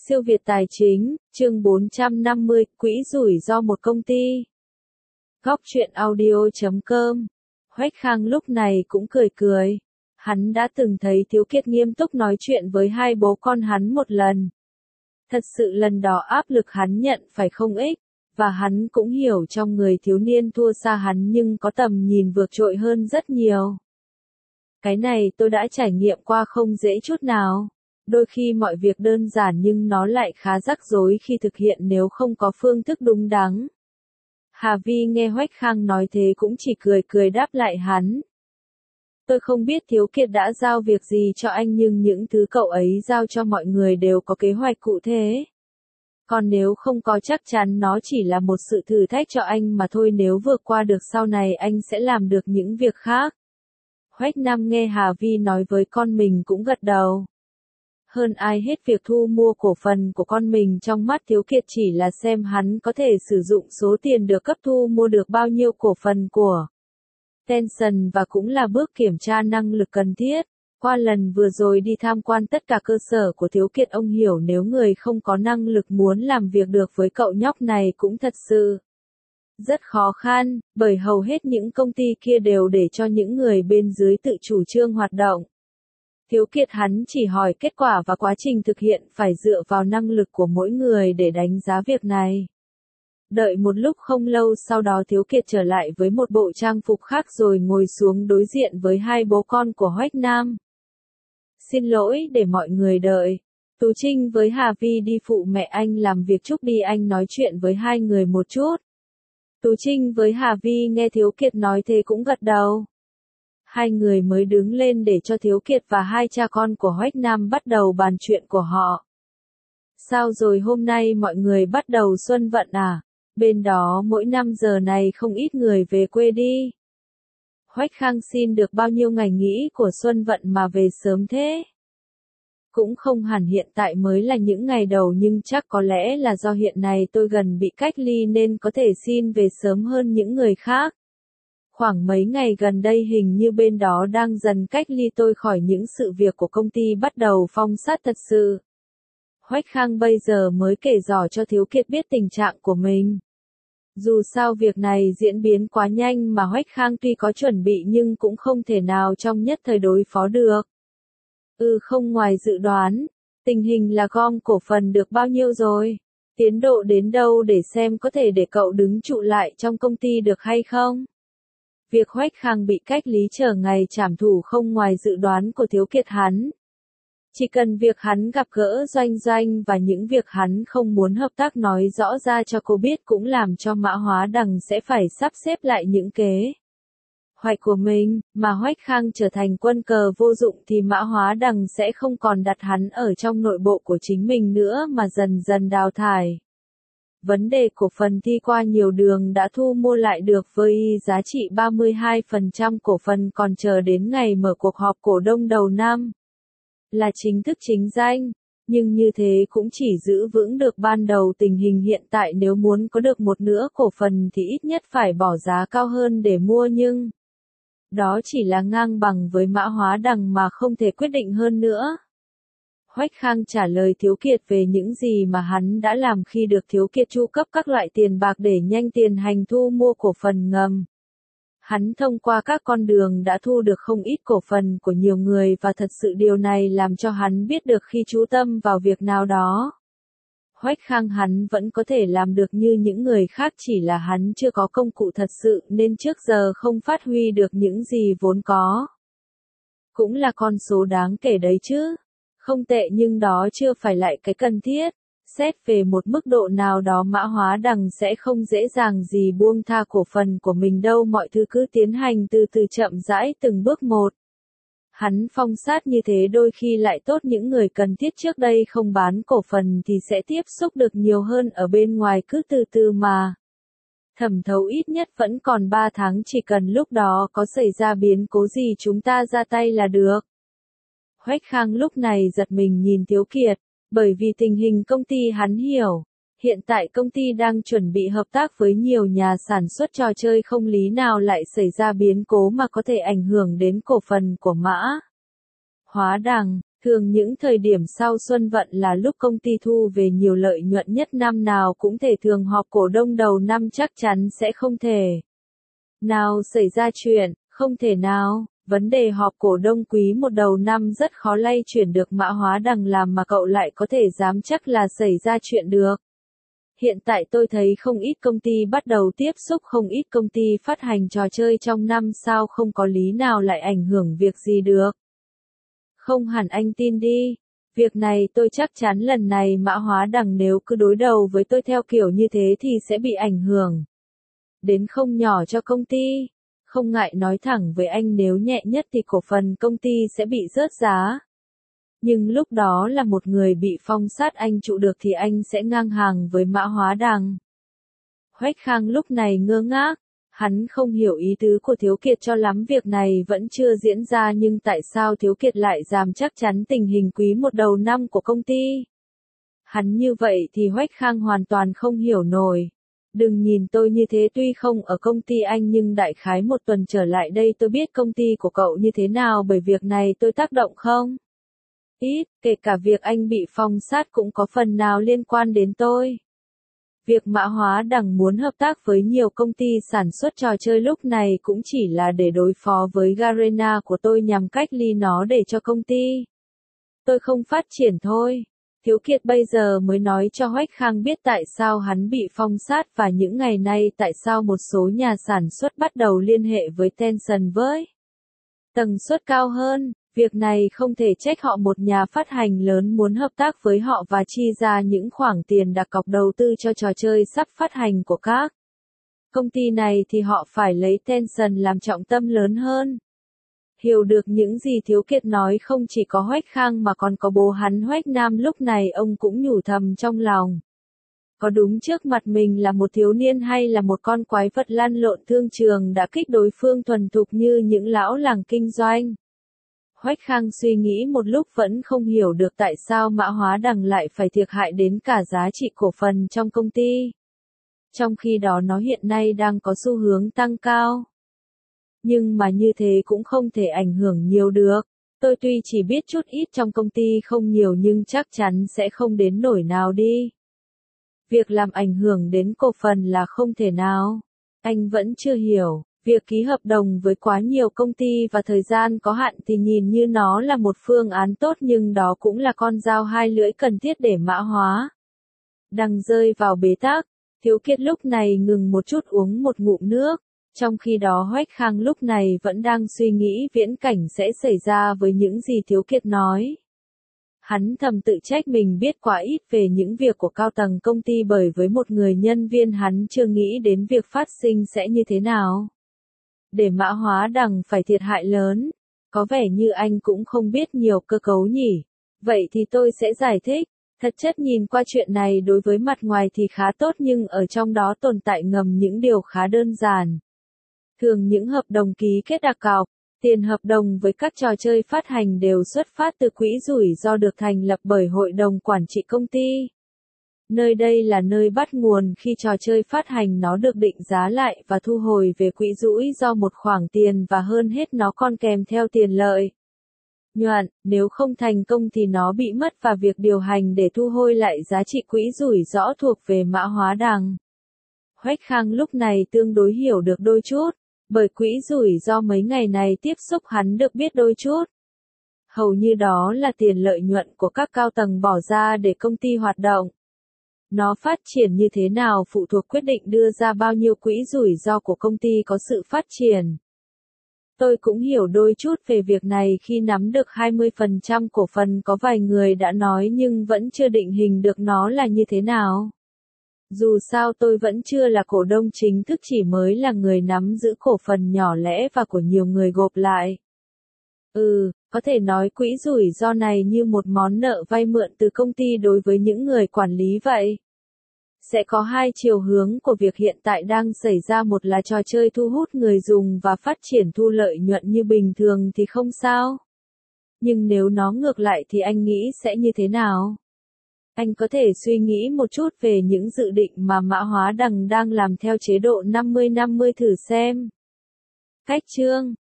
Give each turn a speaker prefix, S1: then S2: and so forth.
S1: Siêu Việt Tài Chính, chương 450, Quỹ rủi ro một công ty. Góc truyện audio.com. Hoách Khang lúc này cũng cười cười. Hắn đã từng thấy Thiếu Kiệt nghiêm túc nói chuyện với hai bố con hắn một lần. Thật sự lần đó áp lực hắn nhận phải không ít, và hắn cũng hiểu trong người thiếu niên thua xa hắn nhưng có tầm nhìn vượt trội hơn rất nhiều. Cái này tôi đã trải nghiệm qua không dễ chút nào. Đôi khi mọi việc đơn giản nhưng nó lại khá rắc rối khi thực hiện nếu không có phương thức đúng đắn. Hà Vi nghe Hoách Khang nói thế cũng chỉ cười cười đáp lại hắn. Tôi không biết Thiếu Kiệt đã giao việc gì cho anh nhưng những thứ cậu ấy giao cho mọi người đều có kế hoạch cụ thể. Còn nếu không có chắc chắn nó chỉ là một sự thử thách cho anh mà thôi, nếu vượt qua được sau này anh sẽ làm được những việc khác. Hoách Nam nghe Hà Vi nói với con mình cũng gật đầu. Hơn ai hết việc thu mua cổ phần của con mình trong mắt Thiếu Kiệt chỉ là xem hắn có thể sử dụng số tiền được cấp thu mua được bao nhiêu cổ phần của Tencent và cũng là bước kiểm tra năng lực cần thiết. Qua lần vừa rồi đi tham quan tất cả cơ sở của Thiếu Kiệt, ông hiểu nếu người không có năng lực muốn làm việc được với cậu nhóc này cũng thật sự rất khó khăn, bởi hầu hết những công ty kia đều để cho những người bên dưới tự chủ trương hoạt động. Thiếu Kiệt hắn chỉ hỏi kết quả và quá trình thực hiện phải dựa vào năng lực của mỗi người để đánh giá việc này. Đợi một lúc không lâu sau đó Thiếu Kiệt trở lại với một bộ trang phục khác rồi ngồi xuống đối diện với hai bố con của Hoách Nam. Xin lỗi để mọi người đợi. Tú Trinh với Hà Vi đi phụ mẹ anh làm việc chút đi, anh nói chuyện với hai người một chút. Tú Trinh với Hà Vi nghe Thiếu Kiệt nói thế cũng gật đầu. Hai người mới đứng lên để cho Thiếu Kiệt và hai cha con của Hoách Nam bắt đầu bàn chuyện của họ. Sao rồi, hôm nay mọi người bắt đầu xuân vận à? Bên đó mỗi năm giờ này không ít người về quê đi. Hoách Khang xin được bao nhiêu ngày nghỉ của xuân vận mà về sớm thế? Cũng không hẳn, hiện tại mới là những ngày đầu nhưng chắc có lẽ là do hiện nay tôi gần bị cách ly nên có thể xin về sớm hơn những người khác. Khoảng mấy ngày gần đây hình như bên đó đang dần cách ly tôi khỏi những sự việc của công ty bắt đầu phong sát thật sự. Hoách Khang bây giờ mới kể rõ cho Thiếu Kiệt biết tình trạng của mình. Dù sao việc này diễn biến quá nhanh mà Hoách Khang tuy có chuẩn bị nhưng cũng không thể nào trong nhất thời đối phó được. Không ngoài dự đoán. Tình hình là gom cổ phần được bao nhiêu rồi? Tiến độ đến đâu để xem có thể để cậu đứng trụ lại trong công ty được hay không? Việc Hoách Khang bị cách lý chờ ngày trảm thủ không ngoài dự đoán của Thiếu Kiệt hắn. Chỉ cần việc hắn gặp gỡ Doanh Doanh và những việc hắn không muốn hợp tác nói rõ ra cho cô biết cũng làm cho Mã Hóa Đằng sẽ phải sắp xếp lại những kế hoạch của mình, mà Hoách Khang trở thành quân cờ vô dụng thì Mã Hóa Đằng sẽ không còn đặt hắn ở trong nội bộ của chính mình nữa mà dần dần đào thải. Vấn đề cổ phần thi qua nhiều đường đã thu mua lại được với giá trị 32% cổ phần, còn chờ đến ngày mở cuộc họp cổ đông đầu năm là chính thức chính danh, nhưng như thế cũng chỉ giữ vững được ban đầu tình hình hiện tại, nếu muốn có được một nửa cổ phần thì ít nhất phải bỏ giá cao hơn để mua, nhưng đó chỉ là ngang bằng với Mã Hóa Đằng mà không thể quyết định hơn nữa. Hoách Khang trả lời Thiếu Kiệt về những gì mà hắn đã làm khi được Thiếu Kiệt chu cấp các loại tiền bạc để nhanh tiền hành thu mua cổ phần ngầm. Hắn thông qua các con đường đã thu được không ít cổ phần của nhiều người và thật sự điều này làm cho hắn biết được khi chú tâm vào việc nào đó. Hoách Khang hắn vẫn có thể làm được như những người khác, chỉ là hắn chưa có công cụ thật sự nên trước giờ không phát huy được những gì vốn có. Cũng là con số đáng kể đấy chứ. Không tệ nhưng đó chưa phải lại cái cần thiết. Xét về một mức độ nào đó Mã Hóa Đằng sẽ không dễ dàng gì buông tha cổ phần của mình đâu, mọi thứ cứ tiến hành từ từ chậm rãi từng bước một. Hắn phong sát như thế đôi khi lại tốt, những người cần thiết trước đây không bán cổ phần thì sẽ tiếp xúc được nhiều hơn ở bên ngoài, cứ từ từ mà thẩm thấu, ít nhất vẫn còn 3 tháng, chỉ cần lúc đó có xảy ra biến cố gì chúng ta ra tay là được. Hoách Khang lúc này giật mình nhìn Thiếu Kiệt, bởi vì tình hình công ty hắn hiểu. Hiện tại công ty đang chuẩn bị hợp tác với nhiều nhà sản xuất trò chơi, không lý nào lại xảy ra biến cố mà có thể ảnh hưởng đến cổ phần của Mã Hóa Đằng. Thường những thời điểm sau Xuân Vận là lúc công ty thu về nhiều lợi nhuận nhất, năm nào cũng thể thường họp cổ đông đầu năm chắc chắn sẽ không thể nào xảy ra chuyện, không thể nào. Vấn đề họp cổ đông quý một đầu năm rất khó lay chuyển được Mã Hóa Đằng làm mà cậu lại có thể dám chắc là xảy ra chuyện được. Hiện tại tôi thấy không ít công ty bắt đầu tiếp xúc, không ít công ty phát hành trò chơi trong năm, sao không có lý nào lại ảnh hưởng việc gì được. Không hẳn, anh tin đi. Việc này tôi chắc chắn lần này Mã Hóa Đằng nếu cứ đối đầu với tôi theo kiểu như thế thì sẽ bị ảnh hưởng đến không nhỏ cho công ty. Không ngại nói thẳng với anh, nếu nhẹ nhất thì cổ phần công ty sẽ bị rớt giá. Nhưng lúc đó là một người bị phong sát anh trụ được thì anh sẽ ngang hàng với Mã Hóa Đằng. Hoách Khang lúc này ngơ ngác. Hắn không hiểu ý tứ của Thiếu Kiệt cho lắm, việc này vẫn chưa diễn ra nhưng tại sao Thiếu Kiệt lại dám chắc chắn tình hình quý một đầu năm của công ty. Hắn như vậy thì Hoách Khang hoàn toàn không hiểu nổi. Đừng nhìn tôi như thế, tuy không ở công ty anh nhưng đại khái một tuần trở lại đây tôi biết công ty của cậu như thế nào, bởi việc này tôi tác động không ít, kể cả việc anh bị phong sát cũng có phần nào liên quan đến tôi. Việc Mã Hóa Đằng muốn hợp tác với nhiều công ty sản xuất trò chơi lúc này cũng chỉ là để đối phó với Garena của tôi, nhằm cách ly nó để cho công ty tôi không phát triển thôi. Thiếu Kiệt bây giờ mới nói cho Hoách Khang biết tại sao hắn bị phong sát và những ngày nay tại sao một số nhà sản xuất bắt đầu liên hệ với Tencent với tần suất cao hơn. Việc này không thể trách họ, một nhà phát hành lớn muốn hợp tác với họ và chi ra những khoản tiền đặt cọc đầu tư cho trò chơi sắp phát hành của các công ty này thì họ phải lấy Tencent làm trọng tâm lớn hơn. Hiểu được những gì Thiếu Kiệt nói không chỉ có Hoách Khang mà còn có bố hắn Hoách Nam, lúc này ông cũng nhủ thầm trong lòng. Có đúng trước mặt mình là một thiếu niên hay là một con quái vật lăn lộn thương trường đã kích đối phương thuần thục như những lão làng kinh doanh? Hoách Khang suy nghĩ một lúc vẫn không hiểu được tại sao Mã Hóa Đằng lại phải thiệt hại đến cả giá trị cổ phần trong công ty. Trong khi đó nó hiện nay đang có xu hướng tăng cao. Nhưng mà như thế cũng không thể ảnh hưởng nhiều được. Tôi tuy chỉ biết chút ít trong công ty không nhiều nhưng chắc chắn sẽ không đến nỗi nào đi. Việc làm ảnh hưởng đến cổ phần là không thể nào. Anh vẫn chưa hiểu. Việc ký hợp đồng với quá nhiều công ty và thời gian có hạn thì nhìn như nó là một phương án tốt, nhưng đó cũng là con dao hai lưỡi cần thiết để Mã Hóa Đằng rơi vào bế tắc. Thiếu Kiệt lúc này ngừng một chút uống một ngụm nước. Trong khi đó Hoách Khang lúc này vẫn đang suy nghĩ viễn cảnh sẽ xảy ra với những gì Thiếu Kiệt nói. Hắn thầm tự trách mình biết quá ít về những việc của cao tầng công ty, bởi với một người nhân viên hắn chưa nghĩ đến việc phát sinh sẽ như thế nào. Để Mã Hóa Đằng phải thiệt hại lớn. Có vẻ như anh cũng không biết nhiều cơ cấu nhỉ. Vậy thì tôi sẽ giải thích. Thật chất nhìn qua chuyện này đối với mặt ngoài thì khá tốt nhưng ở trong đó tồn tại ngầm những điều khá đơn giản. Thường những hợp đồng ký kết đặt cọc, tiền hợp đồng với các trò chơi phát hành đều xuất phát từ quỹ rủi ro được thành lập bởi hội đồng quản trị công ty. Nơi đây là nơi bắt nguồn khi trò chơi phát hành nó được định giá lại và thu hồi về quỹ rủi ro một khoản tiền, và hơn hết nó còn kèm theo tiền lợi nhuận, nếu không thành công thì nó bị mất, và việc điều hành để thu hồi lại giá trị quỹ rủi ro thuộc về Mã Hóa Đằng. Hoách Khang lúc này tương đối hiểu được đôi chút, bởi quỹ rủi ro mấy ngày này tiếp xúc hắn được biết đôi chút. Hầu như đó là tiền lợi nhuận của các cao tầng bỏ ra để công ty hoạt động. Nó phát triển như thế nào phụ thuộc quyết định đưa ra bao nhiêu quỹ rủi ro của công ty có sự phát triển. Tôi cũng hiểu đôi chút về việc này khi nắm được 20% cổ phần, có vài người đã nói nhưng vẫn chưa định hình được nó là như thế nào. Dù sao tôi vẫn chưa là cổ đông chính thức, chỉ mới là người nắm giữ cổ phần nhỏ lẻ và của nhiều người gộp lại. Có thể nói quỹ rủi ro này như một món nợ vay mượn từ công ty đối với những người quản lý vậy. Sẽ có hai chiều hướng của việc hiện tại đang xảy ra, một là trò chơi thu hút người dùng và phát triển thu lợi nhuận như bình thường thì không sao. Nhưng nếu nó ngược lại thì anh nghĩ sẽ như thế nào? Anh có thể suy nghĩ một chút về những dự định mà Mã Hóa Đằng đang làm theo chế độ 50-50 thử xem. Cách chương